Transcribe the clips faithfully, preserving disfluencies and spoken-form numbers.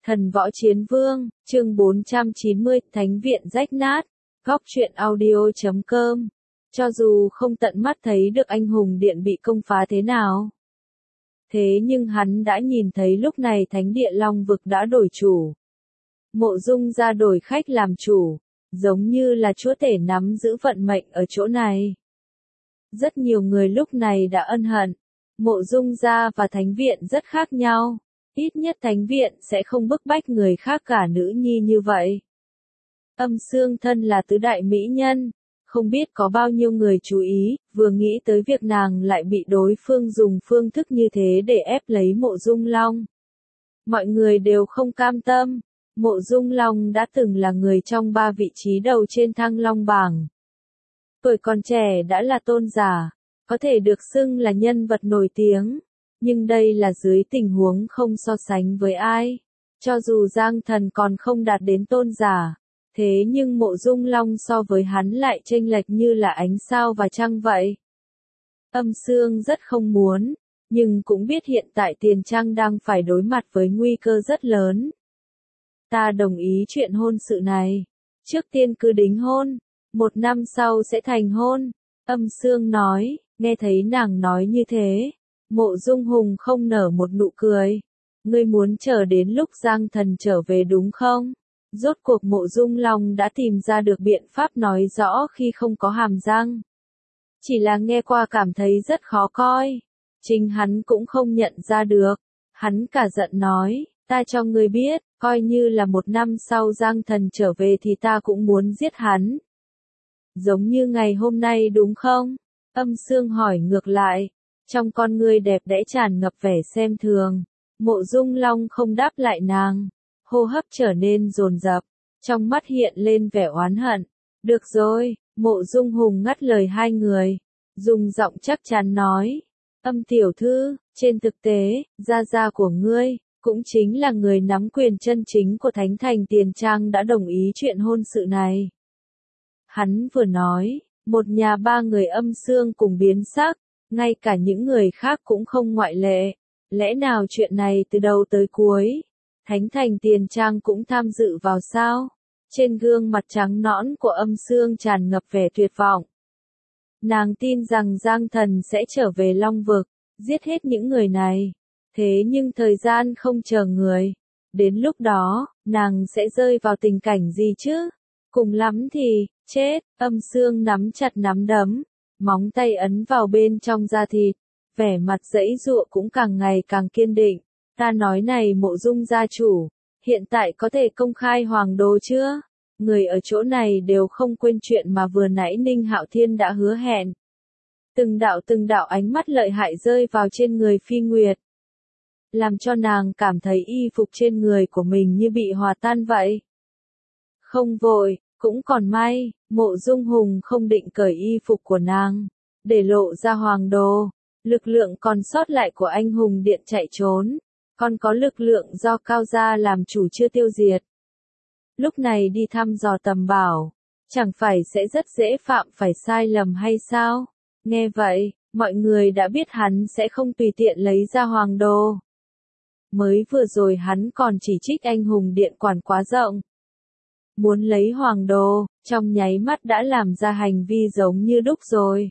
Thần võ chiến vương, chương bốn trăm chín mươi, Thánh viện rách nát, góc truyện audio chấm com. Cho dù không tận mắt thấy được anh hùng điện bị công phá thế nào, thế nhưng hắn đã nhìn thấy lúc này thánh địa Long vực đã đổi chủ. Mộ Dung gia đổi khách làm chủ, giống như là chúa tể nắm giữ vận mệnh ở chỗ này. Rất nhiều người lúc này đã ân hận, Mộ Dung gia và thánh viện rất khác nhau. Ít nhất thánh viện sẽ không bức bách người khác cả nữ nhi như vậy. Âm Xương thân là tứ đại mỹ nhân, không biết có bao nhiêu người chú ý, vừa nghĩ tới việc nàng lại bị đối phương dùng phương thức như thế để ép lấy Mộ Dung Long. Mọi người đều không cam tâm, Mộ Dung Long đã từng là người trong ba vị trí đầu trên Thăng Long bảng. Tuổi còn trẻ đã là tôn giả, có thể được xưng là nhân vật nổi tiếng. Nhưng đây là dưới tình huống không so sánh với ai. Cho dù Giang Thần còn không đạt đến tôn giả, thế nhưng Mộ Dung Long so với hắn lại chênh lệch như là ánh sao và trăng vậy. Âm Xương rất không muốn, nhưng cũng biết hiện tại Tiền Trăng đang phải đối mặt với nguy cơ rất lớn. Ta đồng ý chuyện hôn sự này. Trước tiên cứ đính hôn, một năm sau sẽ thành hôn. Âm Xương nói, nghe thấy nàng nói như thế. Mộ Dung Hùng không nở một nụ cười. Ngươi muốn chờ đến lúc Giang Thần trở về đúng không? Rốt cuộc Mộ Dung Long đã tìm ra được biện pháp nói rõ khi không có hàm răng. Chỉ là nghe qua cảm thấy rất khó coi. Chính hắn cũng không nhận ra được. Hắn cả giận nói, ta cho ngươi biết, coi như là một năm sau Giang Thần trở về thì ta cũng muốn giết hắn. Giống như ngày hôm nay đúng không? Âm Xương hỏi ngược lại. Trong con ngươi đẹp đẽ tràn ngập vẻ xem thường, Mộ Dung Long không đáp lại nàng, hô hấp trở nên dồn dập, trong mắt hiện lên vẻ oán hận. Được rồi, Mộ Dung Hùng ngắt lời hai người, dùng giọng chắc chắn nói, Âm tiểu thư, trên thực tế, gia gia của ngươi, cũng chính là người nắm quyền chân chính của Thánh Thành Tiền Trang đã đồng ý chuyện hôn sự này. Hắn vừa nói, một nhà ba người Âm Xương cùng biến sắc. Ngay cả những người khác cũng không ngoại lệ. Lẽ nào chuyện này từ đầu tới cuối, Thánh Thành Tiền Trang cũng tham dự vào sao? Trên gương mặt trắng nõn của Âm Xương tràn ngập vẻ tuyệt vọng. Nàng tin rằng Giang Thần sẽ trở về Long vực, giết hết những người này. Thế nhưng thời gian không chờ người. Đến lúc đó, nàng sẽ rơi vào tình cảnh gì chứ? Cùng lắm thì, chết. Âm Xương nắm chặt nắm đấm. Móng tay ấn vào bên trong da thịt, vẻ mặt giãy giụa cũng càng ngày càng kiên định. Ta nói này Mộ Dung gia chủ, hiện tại có thể công khai hoàng đồ chưa? Người ở chỗ này đều không quên chuyện mà vừa nãy Ninh Hạo Thiên đã hứa hẹn. Từng đạo từng đạo ánh mắt lợi hại rơi vào trên người Phi Nguyệt, làm cho nàng cảm thấy y phục trên người của mình như bị hòa tan vậy. Không vội. Cũng còn may, Mộ Dung Hùng không định cởi y phục của nàng, để lộ ra hoàng đồ. Lực lượng còn sót lại của anh hùng điện chạy trốn, còn có lực lượng do Cao gia làm chủ chưa tiêu diệt. Lúc này đi thăm dò tầm bảo, chẳng phải sẽ rất dễ phạm phải sai lầm hay sao? Nghe vậy, mọi người đã biết hắn sẽ không tùy tiện lấy ra hoàng đồ. Mới vừa rồi hắn còn chỉ trích anh hùng điện quản quá rộng. Muốn lấy hoàng đồ, trong nháy mắt đã làm ra hành vi giống như đúc rồi.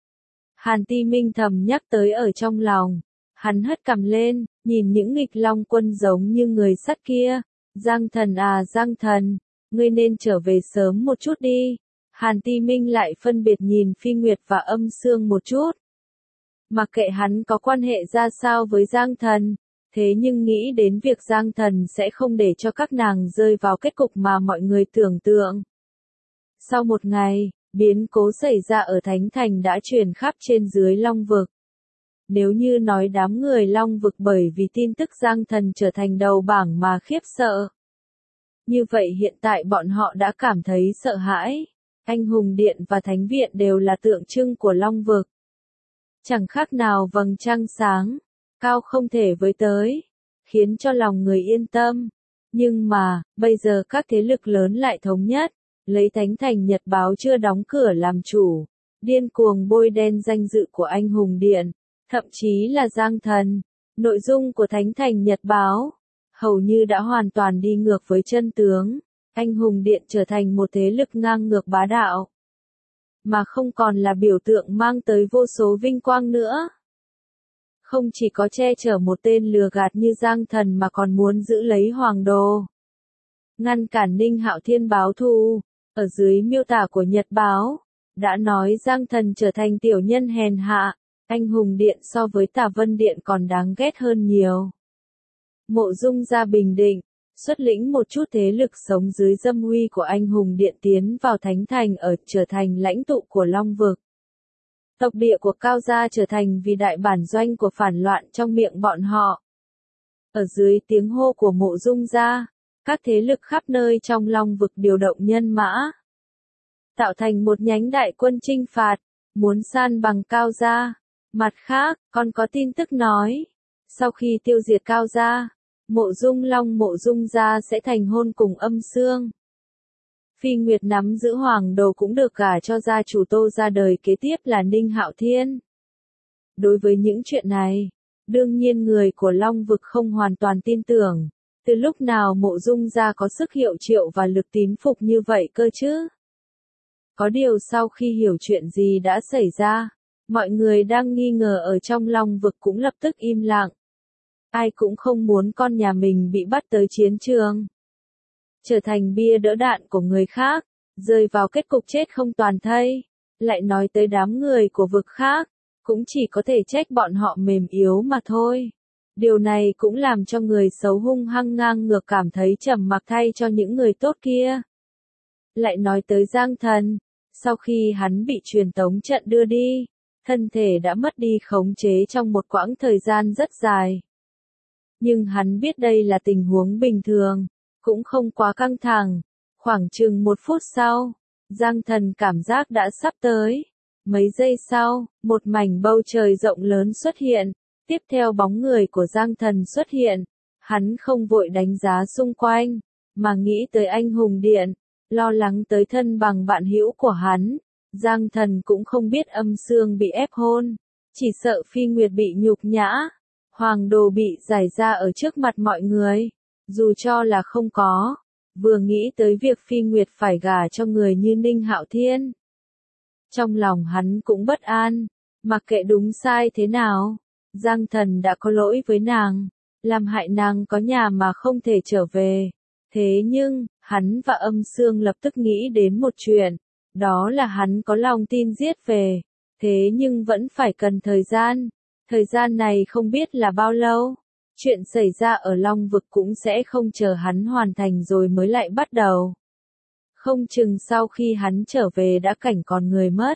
Hàn Ti Minh thầm nhắc tới ở trong lòng. Hắn hất cằm lên, nhìn những nghịch long quân giống như người sắt kia. Giang Thần à Giang Thần, ngươi nên trở về sớm một chút đi. Hàn Ti Minh lại phân biệt nhìn Phi Nguyệt và Âm Xương một chút. Mặc kệ hắn có quan hệ ra sao với Giang Thần. Thế nhưng nghĩ đến việc Giang Thần sẽ không để cho các nàng rơi vào kết cục mà mọi người tưởng tượng. Sau một ngày, biến cố xảy ra ở Thánh Thành đã truyền khắp trên dưới Long vực. Nếu như nói đám người Long vực bởi vì tin tức Giang Thần trở thành đầu bảng mà khiếp sợ. Như vậy hiện tại bọn họ đã cảm thấy sợ hãi. Anh hùng điện và thánh viện đều là tượng trưng của Long vực. Chẳng khác nào vầng trăng sáng. Cao không thể với tới, khiến cho lòng người yên tâm. Nhưng mà, bây giờ các thế lực lớn lại thống nhất, lấy Thánh Thành Nhật báo chưa đóng cửa làm chủ, điên cuồng bôi đen danh dự của anh hùng điện, thậm chí là Giang Thần. Nội dung của Thánh Thành Nhật báo, hầu như đã hoàn toàn đi ngược với chân tướng. Anh hùng điện trở thành một thế lực ngang ngược bá đạo, mà không còn là biểu tượng mang tới vô số vinh quang nữa. Không chỉ có che chở một tên lừa gạt như Giang Thần mà còn muốn giữ lấy Hoàng Đồ, ngăn cản Ninh Hạo Thiên báo thù. Ở dưới miêu tả của Nhật Báo, đã nói Giang Thần trở thành tiểu nhân hèn hạ, anh hùng điện so với Tả Vân Điện còn đáng ghét hơn nhiều. Mộ Dung ra Bình Định, xuất lĩnh một chút thế lực sống dưới dâm uy của anh hùng điện tiến vào Thánh Thành ở trở thành lãnh tụ của Long Vực. Tộc địa của Cao Gia trở thành vì đại bản doanh của phản loạn trong miệng bọn họ. Ở dưới tiếng hô của Mộ Dung gia, các thế lực khắp nơi trong Long Vực điều động nhân mã, tạo thành một nhánh đại quân chinh phạt, muốn san bằng Cao Gia. Mặt khác, còn có tin tức nói, sau khi tiêu diệt Cao Gia, Mộ Dung Long Mộ Dung gia sẽ thành hôn cùng Âm Xương. Phi Nguyệt nắm giữ Hoàng Đồ cũng được gả cho gia chủ Tô ra đời kế tiếp là Ninh Hạo Thiên. Đối với những chuyện này, đương nhiên người của Long Vực không hoàn toàn tin tưởng. Từ lúc nào Mộ Dung gia có sức hiệu triệu và lực tín phục như vậy cơ chứ? Có điều sau khi hiểu chuyện gì đã xảy ra, mọi người đang nghi ngờ ở trong Long Vực cũng lập tức im lặng. Ai cũng không muốn con nhà mình bị bắt tới chiến trường, trở thành bia đỡ đạn của người khác, rơi vào kết cục chết không toàn thây. Lại nói tới đám người của vực khác, cũng chỉ có thể trách bọn họ mềm yếu mà thôi. Điều này cũng làm cho người xấu hung hăng ngang ngược cảm thấy trầm mặc thay cho những người tốt kia. Lại nói tới Giang Thần, sau khi hắn bị truyền tống trận đưa đi, thân thể đã mất đi khống chế trong một quãng thời gian rất dài. Nhưng hắn biết đây là tình huống bình thường, cũng không quá căng thẳng. Khoảng chừng một phút sau, Giang Thần cảm giác đã sắp tới. Mấy giây sau, một mảnh bầu trời rộng lớn xuất hiện. Tiếp theo bóng người của Giang Thần xuất hiện. Hắn không vội đánh giá xung quanh, mà nghĩ tới anh hùng điện, lo lắng tới thân bằng bạn hữu của hắn. Giang Thần cũng không biết Âm Xương bị ép hôn, chỉ sợ Phi Nguyệt bị nhục nhã, Hoàng Đồ bị giải ra ở trước mặt mọi người. Dù cho là không có, vừa nghĩ tới việc Phi Nguyệt phải gả cho người như Ninh Hạo Thiên, trong lòng hắn cũng bất an. Mặc kệ đúng sai thế nào, Giang Thần đã có lỗi với nàng, làm hại nàng có nhà mà không thể trở về. Thế nhưng, hắn và Âm Xương lập tức nghĩ đến một chuyện, đó là hắn có lòng tin giết về, thế nhưng vẫn phải cần thời gian. Thời gian này không biết là bao lâu. Chuyện xảy ra ở Long Vực cũng sẽ không chờ hắn hoàn thành rồi mới lại bắt đầu. Không chừng sau khi hắn trở về đã cảnh còn người mất.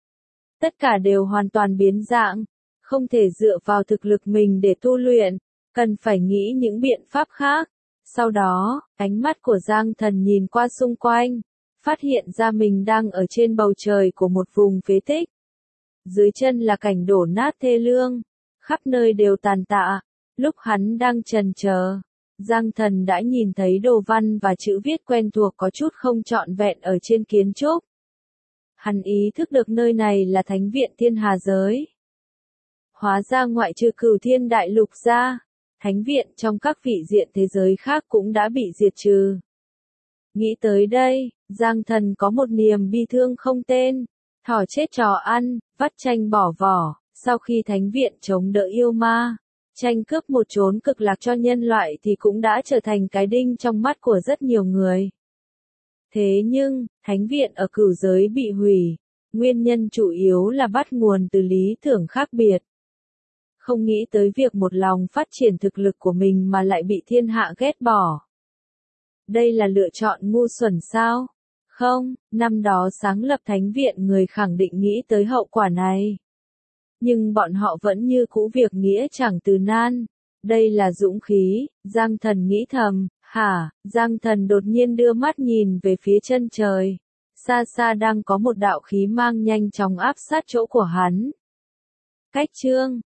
Tất cả đều hoàn toàn biến dạng, không thể dựa vào thực lực mình để tu luyện, cần phải nghĩ những biện pháp khác. Sau đó, ánh mắt của Giang Thần nhìn qua xung quanh, phát hiện ra mình đang ở trên bầu trời của một vùng phế tích. Dưới chân là cảnh đổ nát thê lương, khắp nơi đều tàn tạ. Lúc hắn đang chần chờ, Giang Thần đã nhìn thấy đồ văn và chữ viết quen thuộc có chút không trọn vẹn ở trên kiến trúc. Hắn ý thức được nơi này là Thánh viện Thiên Hà Giới. Hóa ra ngoại trừ Cửu Thiên Đại Lục ra, Thánh viện trong các vị diện thế giới khác cũng đã bị diệt trừ. Nghĩ tới đây, Giang Thần có một niềm bi thương không tên. Thỏ chết chó ăn, vắt chanh bỏ vỏ. Sau khi Thánh viện chống đỡ yêu ma, tranh cướp một chốn cực lạc cho nhân loại thì cũng đã trở thành cái đinh trong mắt của rất nhiều người. Thế nhưng, Thánh viện ở Cửu giới bị hủy, nguyên nhân chủ yếu là bắt nguồn từ lý tưởng khác biệt. Không nghĩ tới việc một lòng phát triển thực lực của mình mà lại bị thiên hạ ghét bỏ. Đây là lựa chọn ngu xuẩn sao? Không, năm đó sáng lập Thánh viện người khẳng định nghĩ tới hậu quả này. Nhưng bọn họ vẫn như cũ việc nghĩa chẳng từ nan. Đây là dũng khí, Giang Thần nghĩ thầm. Hả, Giang Thần đột nhiên đưa mắt nhìn về phía chân trời. Xa xa đang có một đạo khí mang nhanh chóng áp sát chỗ của hắn. Cách chương